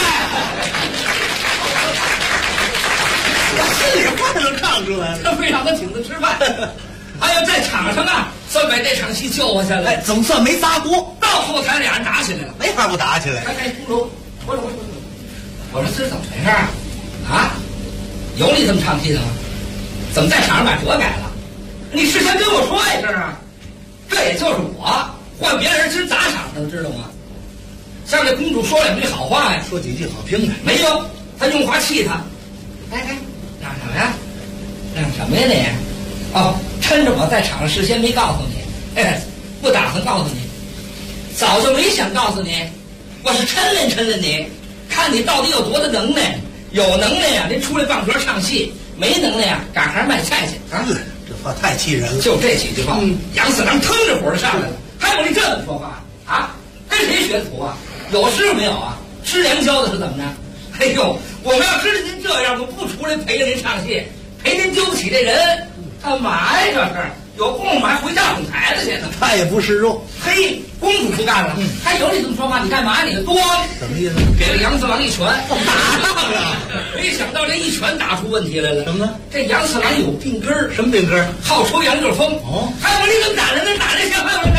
我心里话都唱出来了， 这非让他请他吃饭。哎呀，在场上啊，算把这场戏救活下来， 总算没砸锅。 到后台俩人打起来了， 没法不打起来。 哎，公主，我说这是怎么回事啊？啊，有你这么唱戏的吗？怎么在场上把辙改了？你事先跟我说一声啊！这也就是我换别人今砸场上，知道吗？向这公主说两句好话呀， 说几句好听的。 没有，他用话气他。哎，嚷什么呀？嚷什么呀你？哦，趁着我在场上事先没告诉你，不打算告诉你，早就没想告诉你，我是抻练你，看你到底有多大能耐。有能耐呀，您出来放歌唱戏；没能耐呀，赶行卖菜去啊！ 这话太气人了。 就这几句话，杨四郎腾着火就上来了。还有你这么说话啊？跟谁学徒啊？有师傅没有啊？师娘教的是怎么着？哎呦，我们要知道您这样，我不出来陪着您唱戏，陪您揪起这人，干嘛呀？这是有功夫还回家哄孩子去呢。 他也不示弱。 嘿，公主不干了，还有你这么说话？你干嘛？你多什么意思？ 给了杨四郎一拳， 打上了。 没想到这一拳打出问题来了。 什么呢？ 这杨四郎有病根儿。 什么病根儿？ 好抽杨六风。 哦， 还有你怎么打人？打人像话吗？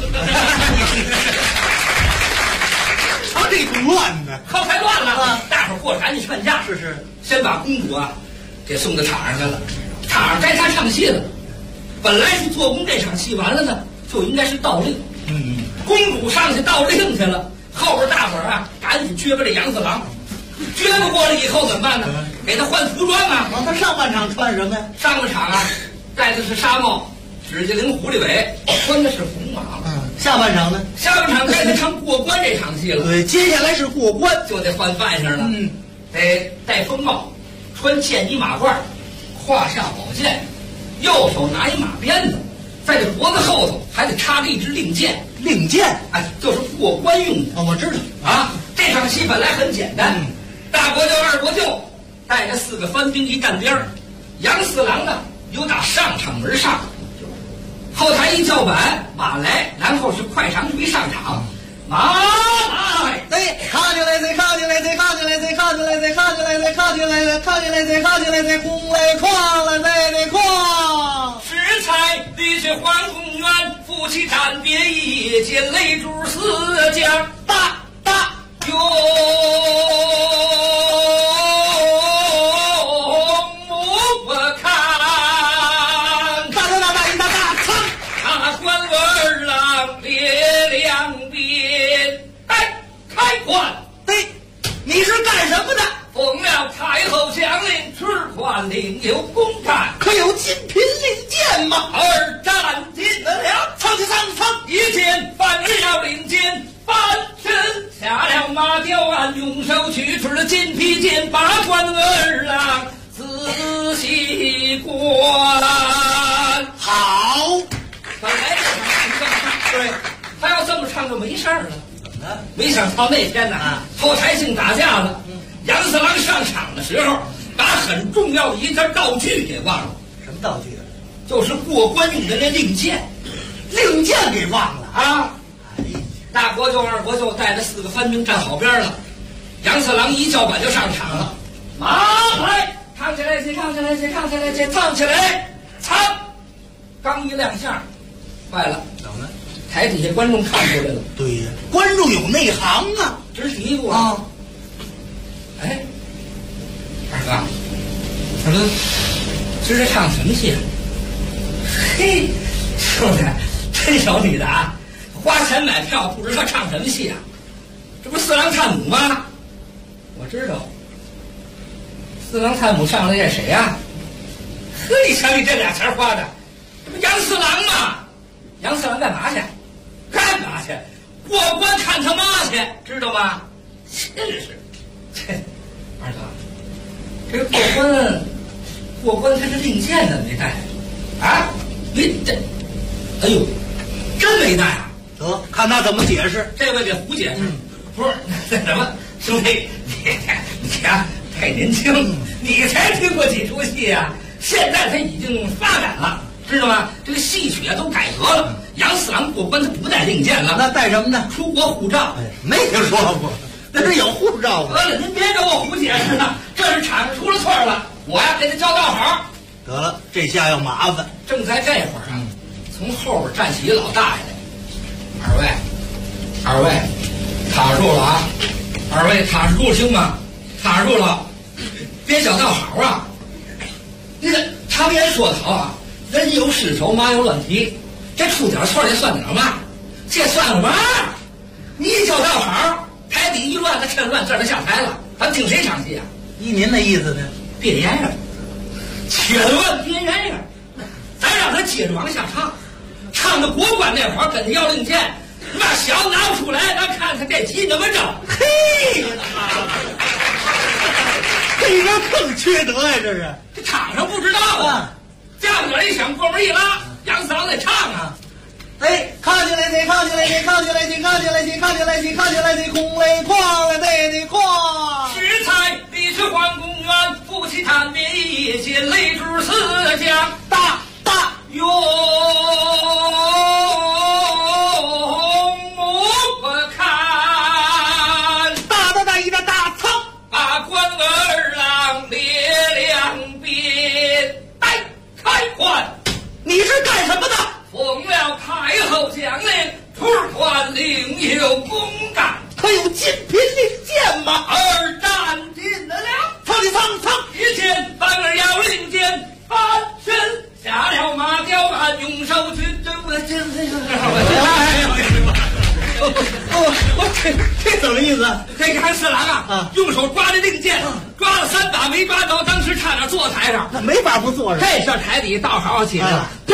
他这个乱呢， 后台乱了。大伙儿过赶紧劝架。 是， 先把公主啊给送到场上去了。场上该他唱戏了。本来是做工这场戏完了呢，就应该是到令。公主上去到令去了，后边大伙儿啊赶紧撅巴这杨四郎，撅巴过来以后怎么办呢？给他换服装啊！ 他上半场穿什么呀？ 上半场啊戴的是纱帽，指甲翎狐狸尾，穿的是红蟒。 下半场呢？ 下半场该他唱过关这场戏了。 对，接下来是过关， 就得换扮相了。得戴风帽，穿剑衣马褂，胯下宝剑，右手拿一马鞭子，在这脖子后头还得插着一支令箭。 令箭， 哎，就是过关用的。 我知道啊。这场戏本来很简单，大国舅、二国舅带着4个番兵一站边儿，杨四郎呢由打上场门上，后台一叫板，马来，然后是快长锤上场，马来， 对，靠进来，再靠进来，再靠进来，再靠进来，再靠进来，再靠进来，再靠进来，再靠进来，再空来矿了，再得矿。 石才绿血黄公园，夫妻战别一见雷珠4将，大勇我看， 大仓， 大官儿郎列两边，开棺。 对，你是干什么的？ 奉了太后将令，吃官另有公干， 可有金品令箭吗？ 而战尽了， 仓， 一见犯人要领箭，翻身马雕鞍，用手取出了金披剑，把关二郎仔细观。 好， 本来对，他要这么唱就没事儿了。没想到那天呢，后台性打架了。杨四郎上场的时候，把很重要的一件道具给忘了。 什么道具啊？ 就是过关用的那令箭。 令箭给忘了啊！大国舅、二国舅带着4个番兵站好边了，杨四郎一叫板就上场了。马来，唱起来，唱起来，唱起来，唱起来，唱！刚一亮相，坏了， 怎么了？ 台底下观众看出来了。 对呀，观众有内行啊， 直嘀咕啊！哎，二哥，今儿唱什么戏？嘿，兄弟，真有你的啊！花钱买票，不知道唱什么戏啊？这不是四郎探母吗？我知道，四郎探母上来这谁呀？呵，你瞧你这俩钱花的，这不杨四郎吗？杨四郎干嘛去？干嘛去？过关看他妈去，知道吗？真是，这二哥，这过关他这令箭怎么没带啊？你这，哎呦，真没带啊！ 得看他怎么解释。 这位给胡解释，不是那什么兄弟，你呀太年轻，你才听过几出戏啊？现在他已经发展了，知道吗？这个戏曲啊都改革了。杨四郎过关他不带令箭了， 那带什么呢？ 出国护照。 没听说过，那是有护照吗？ 得了，您别给我胡解释了，这是场上出了错了，我呀给他交道好。 得了，这下要麻烦。 正在这会儿啊，从后边站起一老大爷来。二位，踏住了啊！二位踏实住行吗？踏实住了，别小道好啊！那个常言说得好啊，人有失手，马有乱蹄，这出点错也算点嘛，这算个嘛？你一叫道好，台底一乱，他趁乱这就下台了，咱听谁唱戏啊？ 依您的意思呢？ 别言样，千万别言样，咱让他接着往下唱。唱到国关那会儿，跟他要令箭，那小拿不出来，咱看看这急怎么着。 嘿，这个更缺德呀！这是这场上不知道啊，架子一响，过门一拉，杨四郎在唱啊。 哎，看起来得，看起来得，看起来得，看起来得，看起来得，看起来得，空雷哐了得哐。 石材李氏皇公园，夫妻探灭一见雷珠四将，大勇不看， 大一个大仓， 把关二郎列两边，带开关。 你是干什么的？ 奉了太后将令，出关另有公干。 他有金瓶令箭吗？ 二战进得了， 操你仓， 一见反而要令箭，翻身下了马雕鞍，用手去这怎么意思？ 这杨四郎啊，用手抓着令箭，抓了3把没抓着，当时差点坐台上， 那没法不坐上。 这事台底倒好起来了，咚！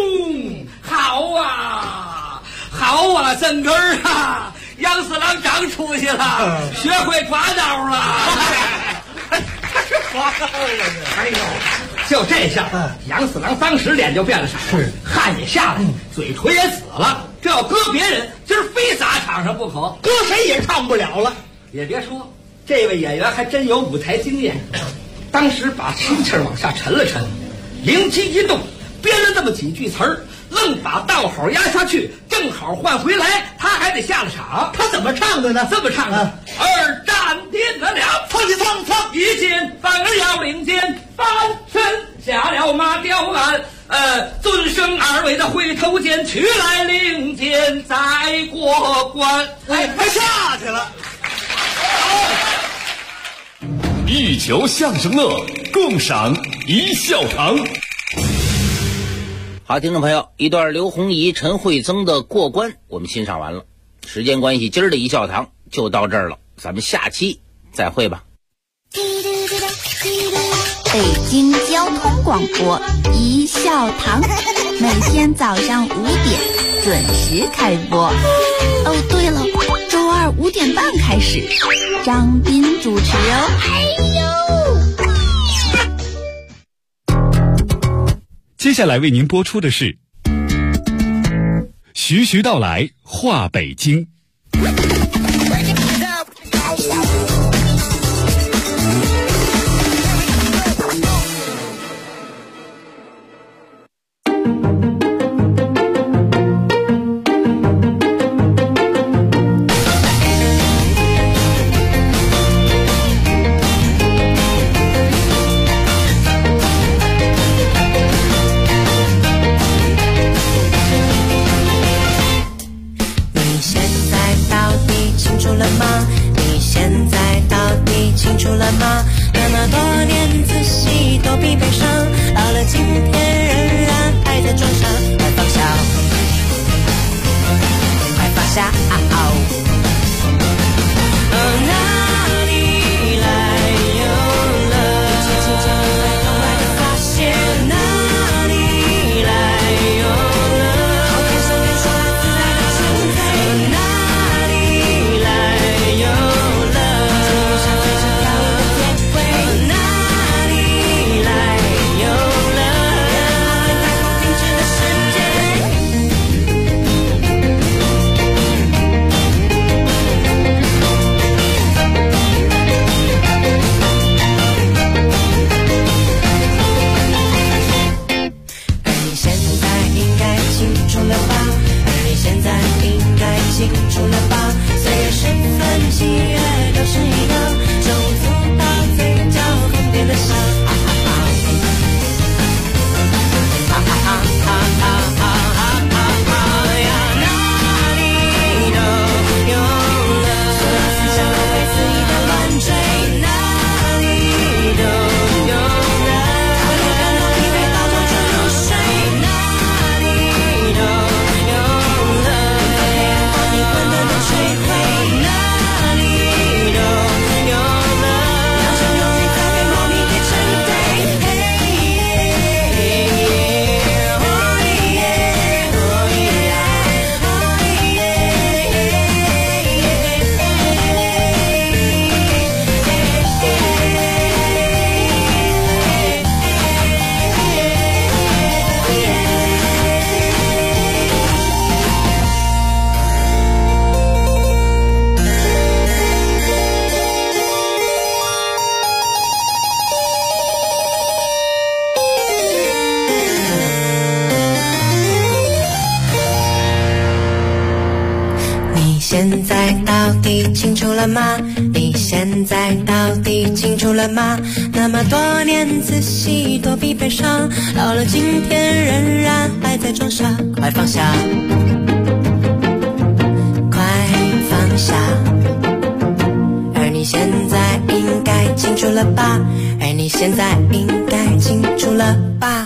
好啊，真根儿啊！杨四郎长出息了，学会抓刀了。 他是抓刀了， 哎呦，就这下，杨四郎当时脸就变了色，是汗也下来，嘴唇也紫了。这要搁别人，今儿非砸场上不可， 搁谁也唱不了了。 也别说，这位演员还真有舞台经验。当时把气气往下沉了沉，灵机一动，编了这么几句词儿，愣把道好压下去，正好换回来，他还得下了场。 他怎么唱的呢？ 这么唱的：二战定得了， 仓起仓， 一见反而要领箭，翻身下了马雕鞍。尊生2位的回头箭，取来令箭再过关。 哎，他下去了。 一球相声乐，共赏一笑堂。 好，听众朋友，一段刘洪仪、陈慧增的过关我们欣赏完了。时间关系，今儿的一笑堂就到这儿了，咱们下期再会吧。 北京交通广播一笑堂，每天早上5点准时开播。哦，对了，周二5点半上开始，张斌主持哦。 接下来为您播出的是徐徐道来话北京。 现在到底清楚了吗？你现在到底清楚了吗？那么多年仔细躲避悲伤，到了今天仍然还在装傻，快放下，快放下。而你现在应该清楚了吧？而你现在应该清楚了吧？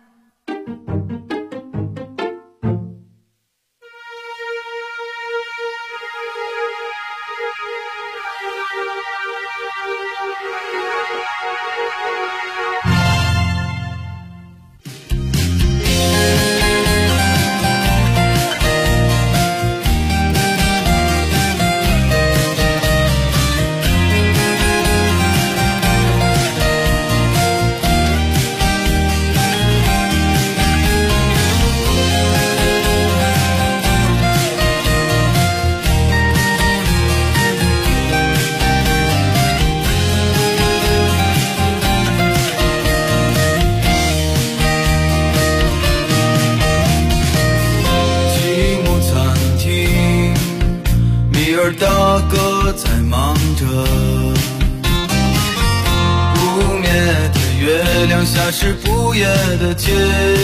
大哥在忙着，不灭的月亮下是不夜的街，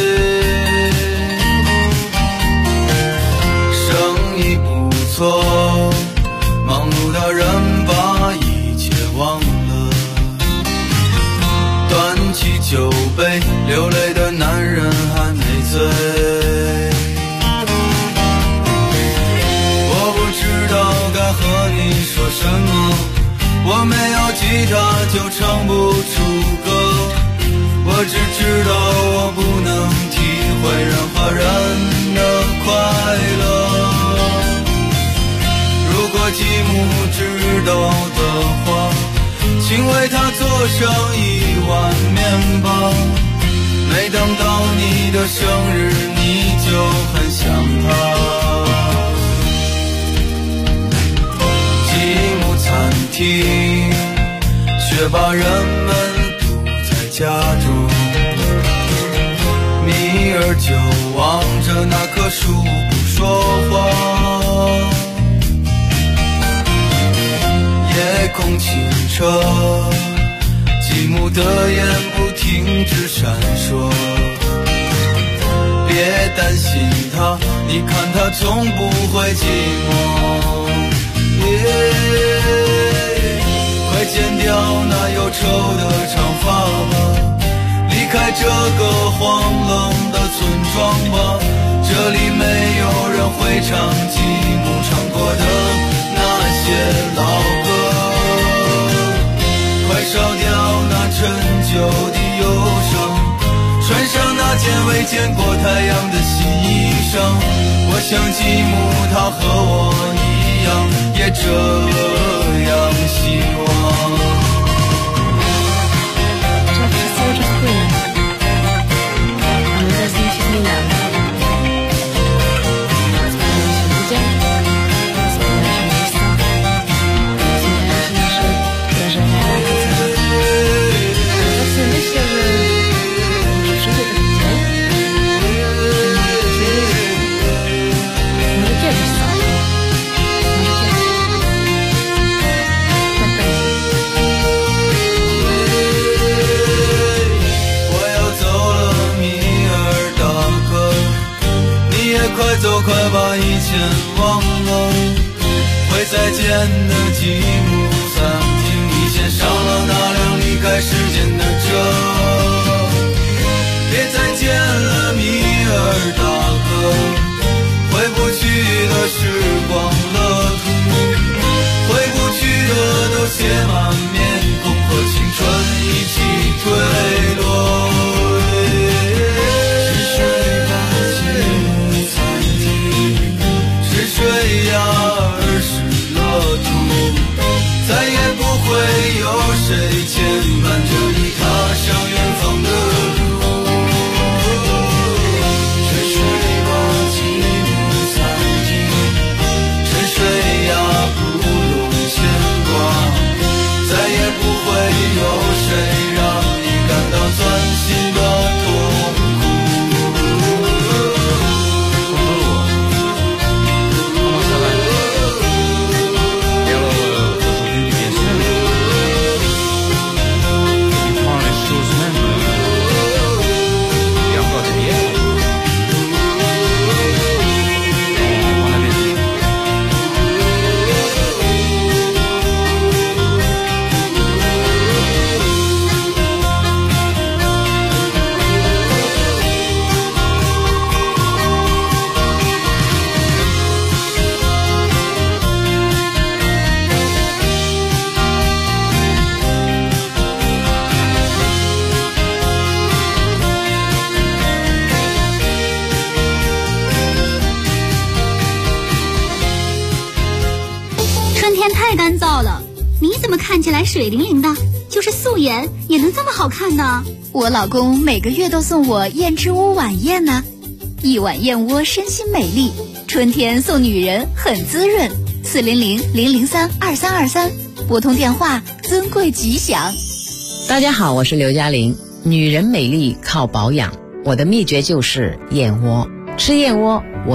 生意不错，忙碌的人把一切忘了，端起酒杯，流泪的男人还没醉。和你说什么？我没有吉他就唱不出歌，我只知道我不能体会任何人的快乐。如果寂寞知道的话，请为他做上1碗面包。每当到你的生日，你就很想他。积木餐厅却把人们堵在家中，米儿就望着那棵树不说话。夜空清澈，积木的眼不停止闪烁。别担心他，你看他从不会寂寞。快剪掉那忧愁的长发吧，离开这个荒冷的村庄吧，这里没有人会唱积木唱过的那些老歌。快烧掉那陈旧的忧伤，穿上那件未见过太阳的新衣裳。我想积木它和我一样，也这样希望。快走，快把以前忘了。会再见的积木餐厅，你先上了那辆离开时间的车。别再见了，米尔大哥，回不去的时光乐土，回不去的都写满面孔，和青春一起坠落。水呀，儿时乐土，再也不会有谁牵绊着你踏上远方的路。沉睡吧，积木餐厅，沉睡呀，不用牵挂，再也不会有谁让你感到钻心的痛苦。 太干燥了，你怎么看起来水灵灵的？就是素颜也能这么好看呢？ 我老公每个月都送我燕之屋晚宴呢，一碗燕窝身心美丽，春天送女人很滋润。400-003-2323，拨通电话，尊贵吉祥。 大家好，我是刘嘉玲。女人美丽靠保养，我的秘诀就是燕窝。吃燕窝，我